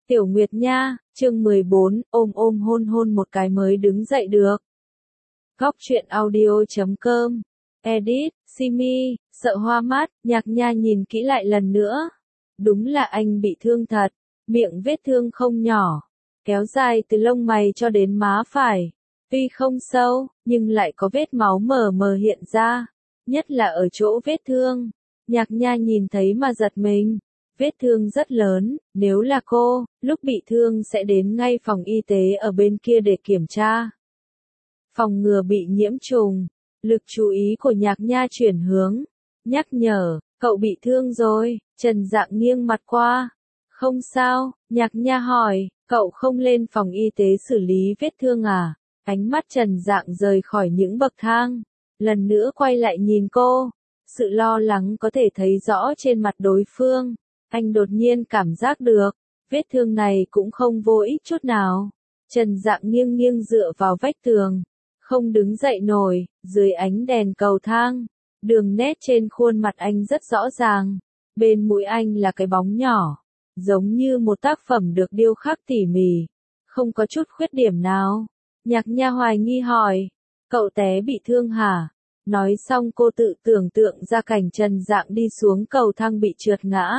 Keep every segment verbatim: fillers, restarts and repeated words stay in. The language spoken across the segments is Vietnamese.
Tiểu Nguyệt nha, chương mười bốn, ôm ôm hôn hôn một cái mới đứng dậy được. Góc truyện audio chấm com. Edit, Simi, sợ hoa mắt, Nhạc Nha nhìn kỹ lại lần nữa. Đúng là anh bị thương thật, miệng vết thương không nhỏ, kéo dài từ lông mày cho đến má phải. Tuy không sâu, nhưng lại có vết máu mờ mờ hiện ra, nhất là ở chỗ vết thương. Nhạc Nha nhìn thấy mà giật mình. Vết thương rất lớn, nếu là cô, lúc bị thương sẽ đến ngay phòng y tế ở bên kia để kiểm tra. Phòng ngừa bị nhiễm trùng, lực chú ý của Nhạc Nha chuyển hướng, nhắc nhở, cậu bị thương rồi, Trần Dạng nghiêng mặt qua. Không sao, Nhạc Nha hỏi, cậu không lên phòng y tế xử lý vết thương à? Ánh mắt Trần Dạng rời khỏi những bậc thang, lần nữa quay lại nhìn cô, sự lo lắng có thể thấy rõ trên mặt đối phương. Anh đột nhiên cảm giác được, vết thương này cũng không vô ích chút nào. Trần Dạng nghiêng nghiêng dựa vào vách tường, không đứng dậy nổi, dưới ánh đèn cầu thang. Đường nét trên khuôn mặt anh rất rõ ràng, bên mũi anh là cái bóng nhỏ, giống như một tác phẩm được điêu khắc tỉ mỉ, không có chút khuyết điểm nào. Nhạc Nha hoài nghi hỏi, cậu té bị thương hả? Nói xong cô tự tưởng tượng ra cảnh Trần Dạng đi xuống cầu thang bị trượt ngã.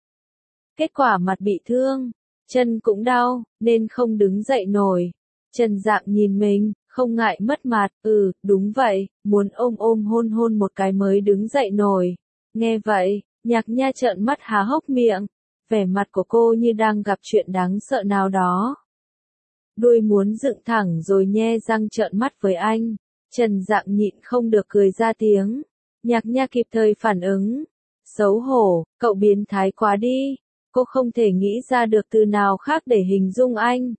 Kết quả mặt bị thương, chân cũng đau, nên không đứng dậy nổi. Trần Dạng nhìn mình, không ngại mất mặt, ừ, đúng vậy, muốn ôm ôm hôn hôn một cái mới đứng dậy nổi. Nghe vậy, Nhạc Nha trợn mắt há hốc miệng, vẻ mặt của cô như đang gặp chuyện đáng sợ nào đó. Đuôi muốn dựng thẳng rồi nhe răng trợn mắt với anh. Trần Dạng nhịn không được cười ra tiếng. Nhạc Nha kịp thời phản ứng. Xấu hổ, cậu biến thái quá đi. Cô không thể nghĩ ra được từ nào khác để hình dung anh.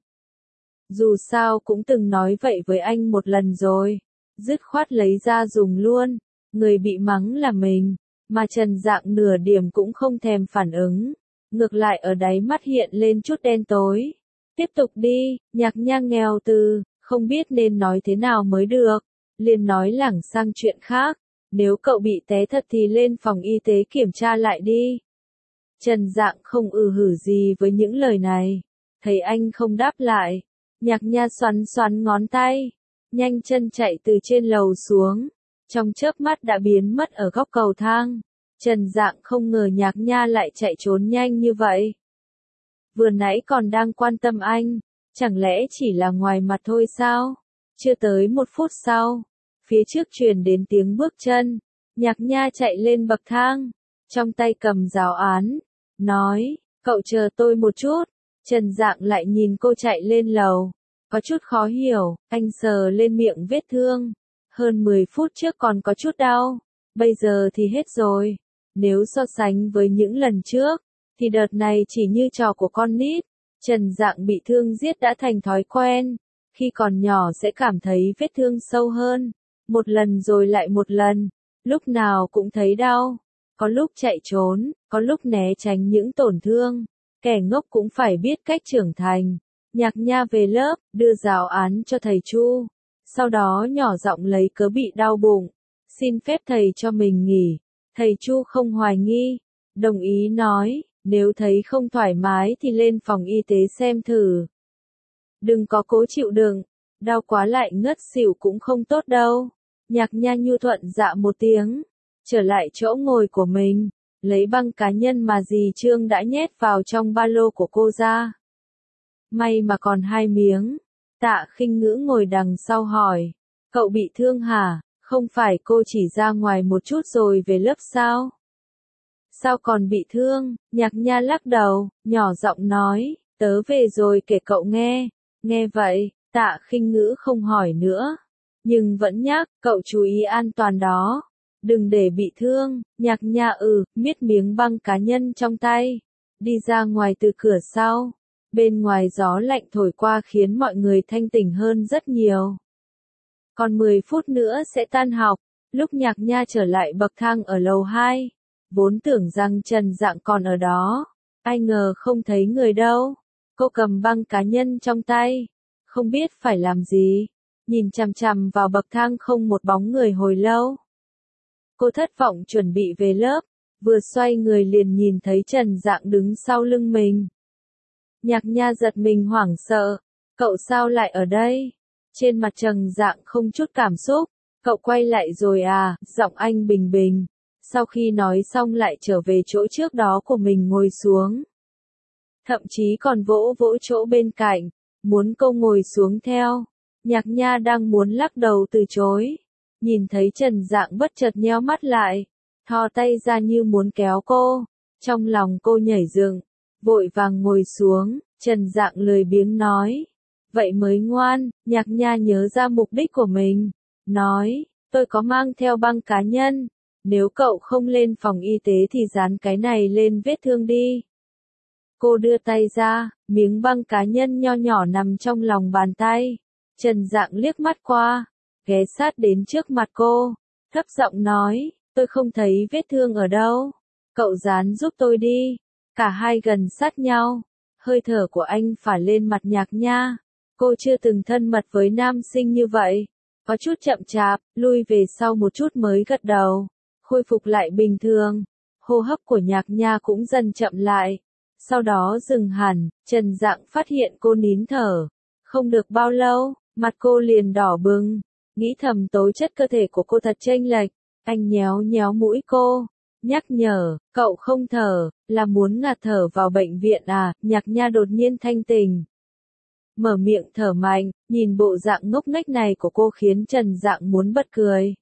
Dù sao cũng từng nói vậy với anh một lần rồi. Dứt khoát lấy ra dùng luôn. Người bị mắng là mình. Mà Trần Dạng nửa điểm cũng không thèm phản ứng. Ngược lại ở đáy mắt hiện lên chút đen tối. Tiếp tục đi, Nhạc Nha nghèo từ, không biết nên nói thế nào mới được. Liền nói lảng sang chuyện khác. Nếu cậu bị té thật thì lên phòng y tế kiểm tra lại đi. Trần Dạng không ừ hử gì với những lời này. Thấy anh không đáp lại, Nhạc Nha xoắn xoắn ngón tay, nhanh chân chạy từ trên lầu xuống, trong chớp mắt đã biến mất ở góc cầu thang. Trần Dạng không ngờ Nhạc Nha lại chạy trốn nhanh như vậy. Vừa nãy còn đang quan tâm anh, chẳng lẽ chỉ là ngoài mặt thôi sao? Chưa tới một phút sau, phía trước truyền đến tiếng bước chân, Nhạc Nha chạy lên bậc thang, trong tay cầm giáo án, nói, cậu chờ tôi một chút. Trần Dạng lại nhìn cô chạy lên lầu, có chút khó hiểu, anh sờ lên miệng vết thương, hơn mười phút trước còn có chút đau, bây giờ thì hết rồi. Nếu so sánh với những lần trước, thì đợt này chỉ như trò của con nít. Trần Dạng bị thương giết đã thành thói quen, khi còn nhỏ sẽ cảm thấy vết thương sâu hơn, một lần rồi lại một lần, lúc nào cũng thấy đau. Có lúc chạy trốn, có lúc né tránh những tổn thương. Kẻ ngốc cũng phải biết cách trưởng thành. Nhạc Nha về lớp, đưa giáo án cho thầy Chu. Sau đó nhỏ giọng lấy cớ bị đau bụng. Xin phép thầy cho mình nghỉ. Thầy Chu không hoài nghi. Đồng ý nói, nếu thấy không thoải mái thì lên phòng y tế xem thử. Đừng có cố chịu đựng. Đau quá lại ngất xỉu cũng không tốt đâu. Nhạc Nha nhu thuận dạ một tiếng. Trở lại chỗ ngồi của mình, lấy băng cá nhân mà dì Trương đã nhét vào trong ba lô của cô ra. May mà còn hai miếng. Tạ Khinh Ngữ ngồi đằng sau hỏi, cậu bị thương hả? Không phải cô chỉ ra ngoài một chút rồi về lớp sao? Sao còn bị thương? Nhạc Nha lắc đầu, nhỏ giọng nói, tớ về rồi kể cậu nghe. Nghe vậy, Tạ Khinh Ngữ không hỏi nữa, nhưng vẫn nhắc, cậu chú ý an toàn đó. Đừng để bị thương. Nhạc Nha ừ, miết miếng băng cá nhân trong tay, đi ra ngoài từ cửa sau. Bên ngoài gió lạnh thổi qua khiến mọi người thanh tỉnh hơn rất nhiều. Còn mười phút nữa sẽ tan học. Lúc Nhạc Nha trở lại bậc thang ở lầu hai, vốn tưởng rằng Trần Dạng còn ở đó, ai ngờ không thấy người đâu. Cô cầm băng cá nhân trong tay, không biết phải làm gì, nhìn chằm chằm vào bậc thang không một bóng người hồi lâu. Cô thất vọng chuẩn bị về lớp, vừa xoay người liền nhìn thấy Trần Dạng đứng sau lưng mình. Nhạc Nha giật mình hoảng sợ. Cậu sao lại ở đây? Trên mặt Trần Dạng không chút cảm xúc. Cậu quay lại rồi à, giọng anh bình bình. Sau khi nói xong lại trở về chỗ trước đó của mình ngồi xuống. Thậm chí còn vỗ vỗ chỗ bên cạnh, muốn cô ngồi xuống theo. Nhạc Nha đang muốn lắc đầu từ chối. Nhìn thấy Trần Dạng bất chợt nheo mắt lại, thò tay ra như muốn kéo cô. Trong lòng cô nhảy dựng, vội vàng ngồi xuống, Trần Dạng lười biếng nói. Vậy mới ngoan, Nhạc Nha nhớ ra mục đích của mình. Nói, tôi có mang theo băng cá nhân. Nếu cậu không lên phòng y tế thì dán cái này lên vết thương đi. Cô đưa tay ra, miếng băng cá nhân nho nhỏ nằm trong lòng bàn tay. Trần Dạng liếc mắt qua, ghé sát đến trước mặt cô, thấp giọng nói, tôi không thấy vết thương ở đâu. Cậu dán giúp tôi đi. Cả hai gần sát nhau, hơi thở của anh phả lên mặt Nhạc Nha. Cô chưa từng thân mật với nam sinh như vậy. Có chút chậm chạp, lui về sau một chút mới gật đầu, khôi phục lại bình thường. Hô hấp của Nhạc Nha cũng dần chậm lại. Sau đó dừng hẳn, Trần Dạng phát hiện cô nín thở. Không được bao lâu, mặt cô liền đỏ bừng. Nghĩ thầm tố chất cơ thể của cô thật chênh lệch. Anh nhéo nhéo mũi cô, nhắc nhở, cậu không thở, là muốn ngạt thở vào bệnh viện à? Nhạc Nha đột nhiên thanh tỉnh. Mở miệng thở mạnh, nhìn bộ dạng ngốc nghếch này của cô khiến Trần Dạng muốn bật cười.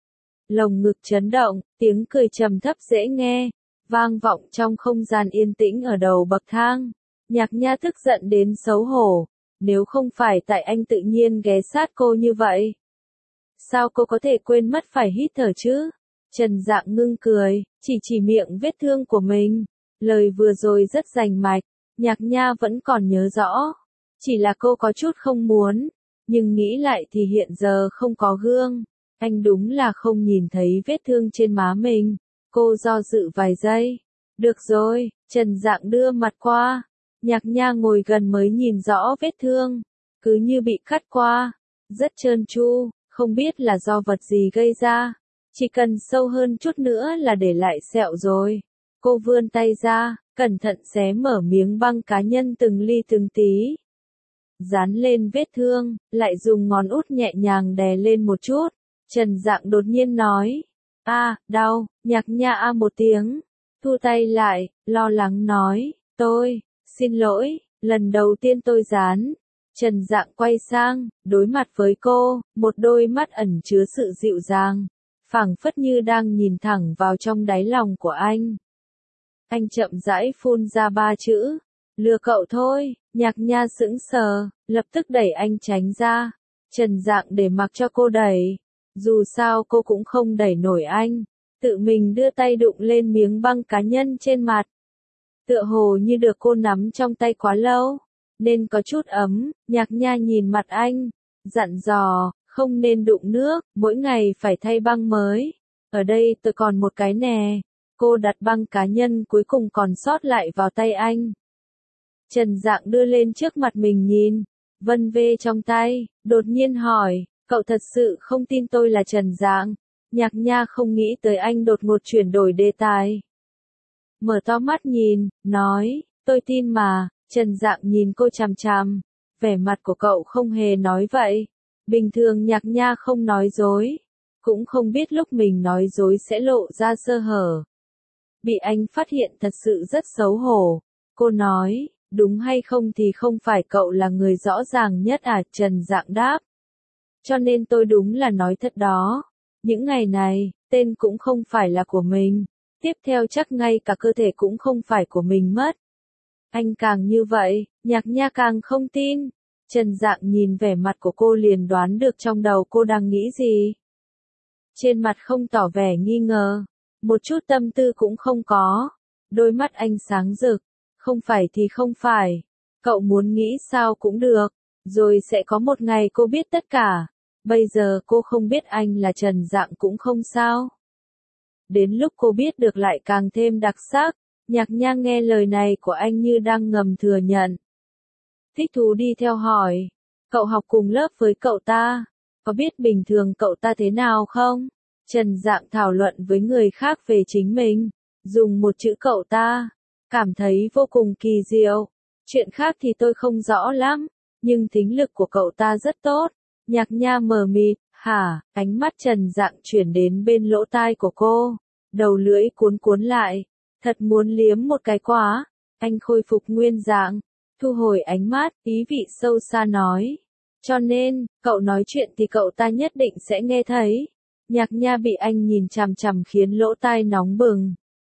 Lồng ngực chấn động, tiếng cười trầm thấp dễ nghe, vang vọng trong không gian yên tĩnh ở đầu bậc thang. Nhạc Nha tức giận đến xấu hổ, nếu không phải tại anh tự nhiên ghé sát cô như vậy. Sao cô có thể quên mất phải hít thở chứ? Trần Dạng ngưng cười, chỉ chỉ miệng vết thương của mình. Lời vừa rồi rất rành mạch, Nhạc Nha vẫn còn nhớ rõ. Chỉ là cô có chút không muốn, nhưng nghĩ lại thì hiện giờ không có gương. Anh đúng là không nhìn thấy vết thương trên má mình. Cô do dự vài giây. Được rồi, Trần Dạng đưa mặt qua. Nhạc Nha ngồi gần mới nhìn rõ vết thương. Cứ như bị cắt qua. Rất trơn tru, không biết là do vật gì gây ra. Chỉ cần sâu hơn chút nữa là để lại sẹo rồi. Cô vươn tay ra, cẩn thận xé mở miếng băng cá nhân từng ly từng tí. Dán lên vết thương, lại dùng ngón út nhẹ nhàng đè lên một chút. Trần Dạng đột nhiên nói. A, à, đau. Nhạc Nha a một tiếng. Thu tay lại, lo lắng nói. Tôi, xin lỗi, lần đầu tiên tôi dán. Trần Dạng quay sang, đối mặt với cô, một đôi mắt ẩn chứa sự dịu dàng. Phảng phất như đang nhìn thẳng vào trong đáy lòng của anh. Anh chậm rãi phun ra ba chữ. Lừa cậu thôi. Nhạc Nha sững sờ, lập tức đẩy anh tránh ra. Trần Dạng để mặc cho cô đẩy. Dù sao cô cũng không đẩy nổi anh. Tự mình đưa tay đụng lên miếng băng cá nhân trên mặt. Tựa hồ như được cô nắm trong tay quá lâu, nên có chút ấm. Nhạc Nha nhìn mặt anh, dặn dò, không nên đụng nước, mỗi ngày phải thay băng mới. Ở đây tôi còn một cái nè. Cô đặt băng cá nhân cuối cùng còn sót lại vào tay anh. Trần Dạng đưa lên trước mặt mình nhìn, vân vê trong tay, đột nhiên hỏi, cậu thật sự không tin tôi là Trần Dạng? Nhạc Nha không nghĩ tới anh đột ngột chuyển đổi đề tài. Mở to mắt nhìn, nói, tôi tin mà. Trần Dạng nhìn cô chằm chằm, vẻ mặt của cậu không hề nói vậy. Bình thường Nhạc Nha không nói dối, cũng không biết lúc mình nói dối sẽ lộ ra sơ hở. Bị anh phát hiện thật sự rất xấu hổ. Cô nói, đúng hay không thì không phải cậu là người rõ ràng nhất à? Trần Dạng đáp. Cho nên tôi đúng là nói thật đó. Những ngày này, tên cũng không phải là của mình. Tiếp theo chắc ngay cả cơ thể cũng không phải của mình mất. Anh càng như vậy, Nhạc Nha càng không tin. Trần Dạng nhìn vẻ mặt của cô liền đoán được trong đầu cô đang nghĩ gì. Trên mặt không tỏ vẻ nghi ngờ, một chút tâm tư cũng không có. Đôi mắt anh sáng rực, không phải thì không phải. Cậu muốn nghĩ sao cũng được, rồi sẽ có một ngày cô biết tất cả. Bây giờ cô không biết anh là Trần Dạng cũng không sao. Đến lúc cô biết được lại càng thêm đặc sắc. Nhạc Nha nghe lời này của anh như đang ngầm thừa nhận. Thích thú đi theo hỏi. Cậu học cùng lớp với cậu ta, có biết bình thường cậu ta thế nào không? Trần Dạng thảo luận với người khác về chính mình, dùng một chữ cậu ta, cảm thấy vô cùng kỳ diệu. Chuyện khác thì tôi không rõ lắm, nhưng thính lực của cậu ta rất tốt. Nhạc Nha mờ mịt, hả, ánh mắt Trần Dạng chuyển đến bên lỗ tai của cô. Đầu lưỡi cuốn cuốn lại, thật muốn liếm một cái quá. Anh khôi phục nguyên dạng, thu hồi ánh mắt, ý vị sâu xa nói. Cho nên, cậu nói chuyện thì cậu ta nhất định sẽ nghe thấy. Nhạc Nha bị anh nhìn chằm chằm khiến lỗ tai nóng bừng.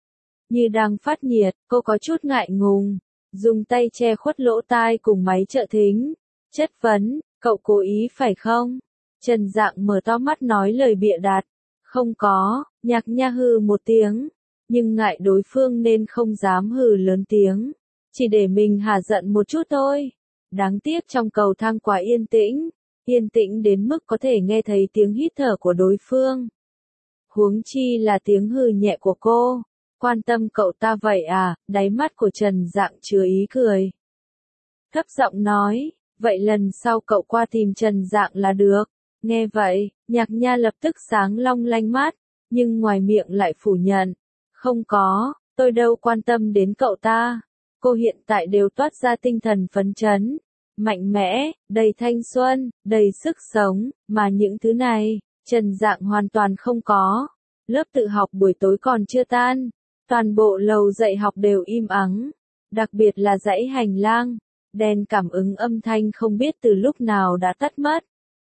Như đang phát nhiệt, cô có chút ngại ngùng, dùng tay che khuất lỗ tai cùng máy trợ thính. Chất vấn, cậu cố ý phải không? Trần Dạng mở to mắt nói lời bịa đặt. Không có, Nhạc Nha hừ một tiếng, nhưng ngại đối phương nên không dám hừ lớn tiếng. Chỉ để mình hả giận một chút thôi. Đáng tiếc trong cầu thang quá yên tĩnh, yên tĩnh đến mức có thể nghe thấy tiếng hít thở của đối phương. Huống chi là tiếng hừ nhẹ của cô. Quan tâm cậu ta vậy à, đáy mắt của Trần Dạng chứa ý cười. Thấp giọng nói, vậy lần sau cậu qua tìm Trần Dạng là được. Nghe vậy, Nhạc Nha lập tức sáng long lanh mắt, nhưng ngoài miệng lại phủ nhận. Không có, tôi đâu quan tâm đến cậu ta. Cô hiện tại đều toát ra tinh thần phấn chấn, mạnh mẽ, đầy thanh xuân, đầy sức sống, mà những thứ này, Trần Dạng hoàn toàn không có. Lớp tự học buổi tối còn chưa tan, toàn bộ lầu dạy học đều im ắng, đặc biệt là dãy hành lang, đèn cảm ứng âm thanh không biết từ lúc nào đã tắt mất.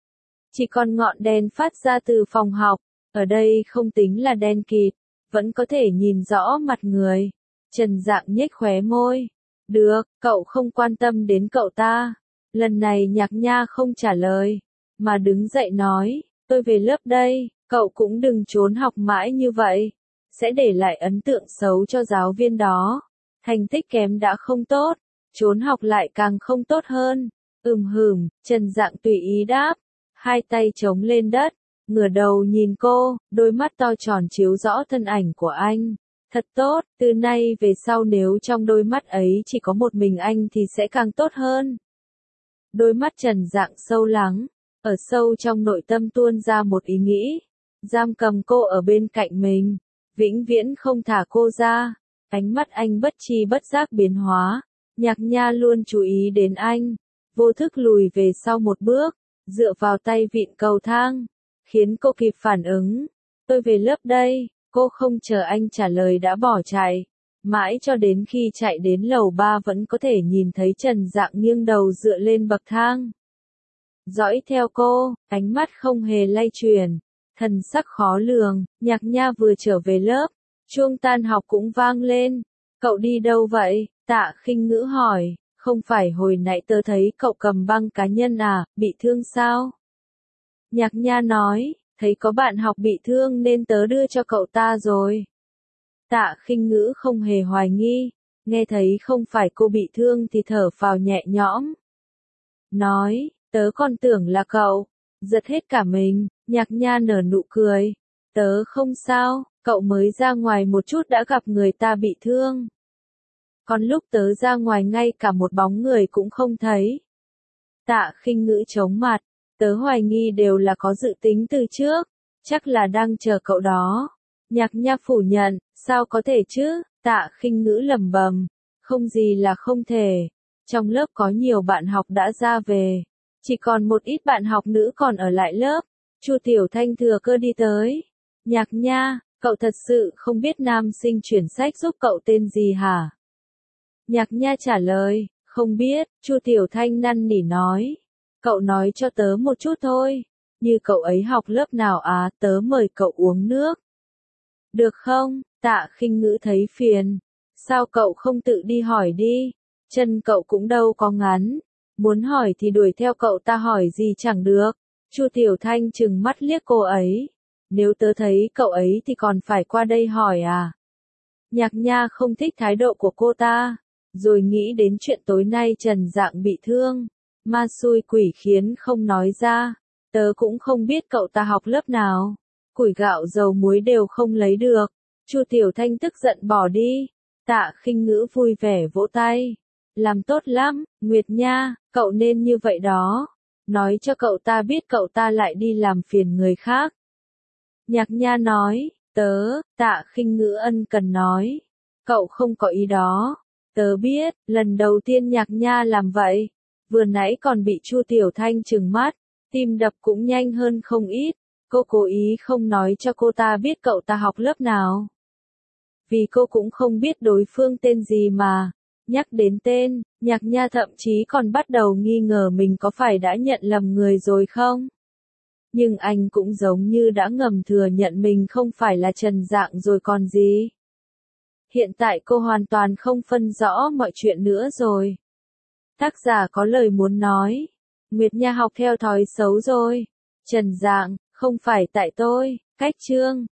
Chỉ còn ngọn đèn phát ra từ phòng học, ở đây không tính là đen kịt, vẫn có thể nhìn rõ mặt người. Trần Dạng nhếch khóe môi. Được, cậu không quan tâm đến cậu ta. Lần này Nhạc Nha không trả lời, mà đứng dậy nói, tôi về lớp đây, cậu cũng đừng trốn học mãi như vậy. Sẽ để lại ấn tượng xấu cho giáo viên đó. Thành tích kém đã không tốt, trốn học lại càng không tốt hơn. Ừm hừm, Trần Dạng tùy ý đáp, hai tay chống lên đất, ngửa đầu nhìn cô, đôi mắt to tròn chiếu rõ thân ảnh của anh. Thật tốt, từ nay về sau nếu trong đôi mắt ấy chỉ có một mình anh thì sẽ càng tốt hơn. Đôi mắt Trần Dạng sâu lắng, ở sâu trong nội tâm tuôn ra một ý nghĩ. Giam cầm cô ở bên cạnh mình, vĩnh viễn không thả cô ra. Ánh mắt anh bất tri bất giác biến hóa, Nhạc Nha luôn chú ý đến anh. Vô thức lùi về sau một bước, dựa vào tay vịn cầu thang, khiến cô kịp phản ứng. Tôi về lớp đây. Cô không chờ anh trả lời đã bỏ chạy. Mãi cho đến khi chạy đến lầu ba vẫn có thể nhìn thấy Trần Dạng nghiêng đầu dựa lên bậc thang. Dõi theo cô, ánh mắt không hề lay chuyển, thần sắc khó lường. Nhạc Nha vừa trở về lớp, chuông tan học cũng vang lên. Cậu đi đâu vậy? Tạ Khinh Ngữ hỏi. Không phải hồi nãy tớ thấy cậu cầm băng cá nhân à, bị thương sao? Nhạc Nha nói. Thấy có bạn học bị thương nên tớ đưa cho cậu ta rồi. Tạ Khinh Ngữ không hề hoài nghi, nghe thấy không phải cô bị thương thì thở phào nhẹ nhõm. Nói, tớ còn tưởng là cậu, giật hết cả mình. Nhạc Nha nở nụ cười. Tớ không sao, cậu mới ra ngoài một chút đã gặp người ta bị thương. Còn lúc tớ ra ngoài ngay cả một bóng người cũng không thấy. Tạ Khinh Ngữ chống mặt. Tớ hoài nghi đều là có dự tính từ trước, chắc là đang chờ cậu đó. Nhạc Nha phủ nhận, sao có thể chứ? Tạ Khinh Ngữ lẩm bẩm, không gì là không thể. Trong lớp có nhiều bạn học đã ra về, chỉ còn một ít bạn học nữ còn ở lại lớp. Chu Tiểu Thanh thừa cơ đi tới. Nhạc Nha, cậu thật sự không biết nam sinh chuyển sách giúp cậu tên gì hả? Nhạc Nha trả lời, không biết. Chu Tiểu Thanh năn nỉ nói. Cậu nói cho tớ một chút thôi, như cậu ấy học lớp nào á, tớ mời cậu uống nước. Được không? Tạ Khinh Ngữ thấy phiền. Sao cậu không tự đi hỏi đi? Chân cậu cũng đâu có ngắn. Muốn hỏi thì đuổi theo cậu ta hỏi gì chẳng được. Chu Tiểu Thanh trừng mắt liếc cô ấy. Nếu tớ thấy cậu ấy thì còn phải qua đây hỏi à? Nhạc Nha không thích thái độ của cô ta. Rồi nghĩ đến chuyện tối nay Trần Dạng bị thương. Ma xui quỷ khiến không nói ra. Tớ cũng không biết cậu ta học lớp nào. Củi gạo dầu muối đều không lấy được. Chu Tiểu Thanh tức giận bỏ đi. Tạ Khinh Ngữ vui vẻ vỗ tay. Làm tốt lắm, Nguyệt Nha, cậu nên như vậy đó. Nói cho cậu ta biết cậu ta lại đi làm phiền người khác. Nhạc Nha nói, tớ, Tạ Khinh Ngữ ân cần nói. Cậu không có ý đó. Tớ biết, lần đầu tiên Nhạc Nha làm vậy. Vừa nãy còn bị Chu Tiểu Thanh trừng mắt, tim đập cũng nhanh hơn không ít. Cô cố ý không nói cho cô ta biết cậu ta học lớp nào. Vì cô cũng không biết đối phương tên gì mà. Nhắc đến tên, Nhạc Nha thậm chí còn bắt đầu nghi ngờ mình có phải đã nhận lầm người rồi không. Nhưng anh cũng giống như đã ngầm thừa nhận mình không phải là Trần Dạng rồi còn gì. Hiện tại cô hoàn toàn không phân rõ mọi chuyện nữa rồi. Tác giả có lời muốn nói. Nguyệt Nha học theo thói xấu rồi. Trần Dạng, không phải tại tôi. Cách chương.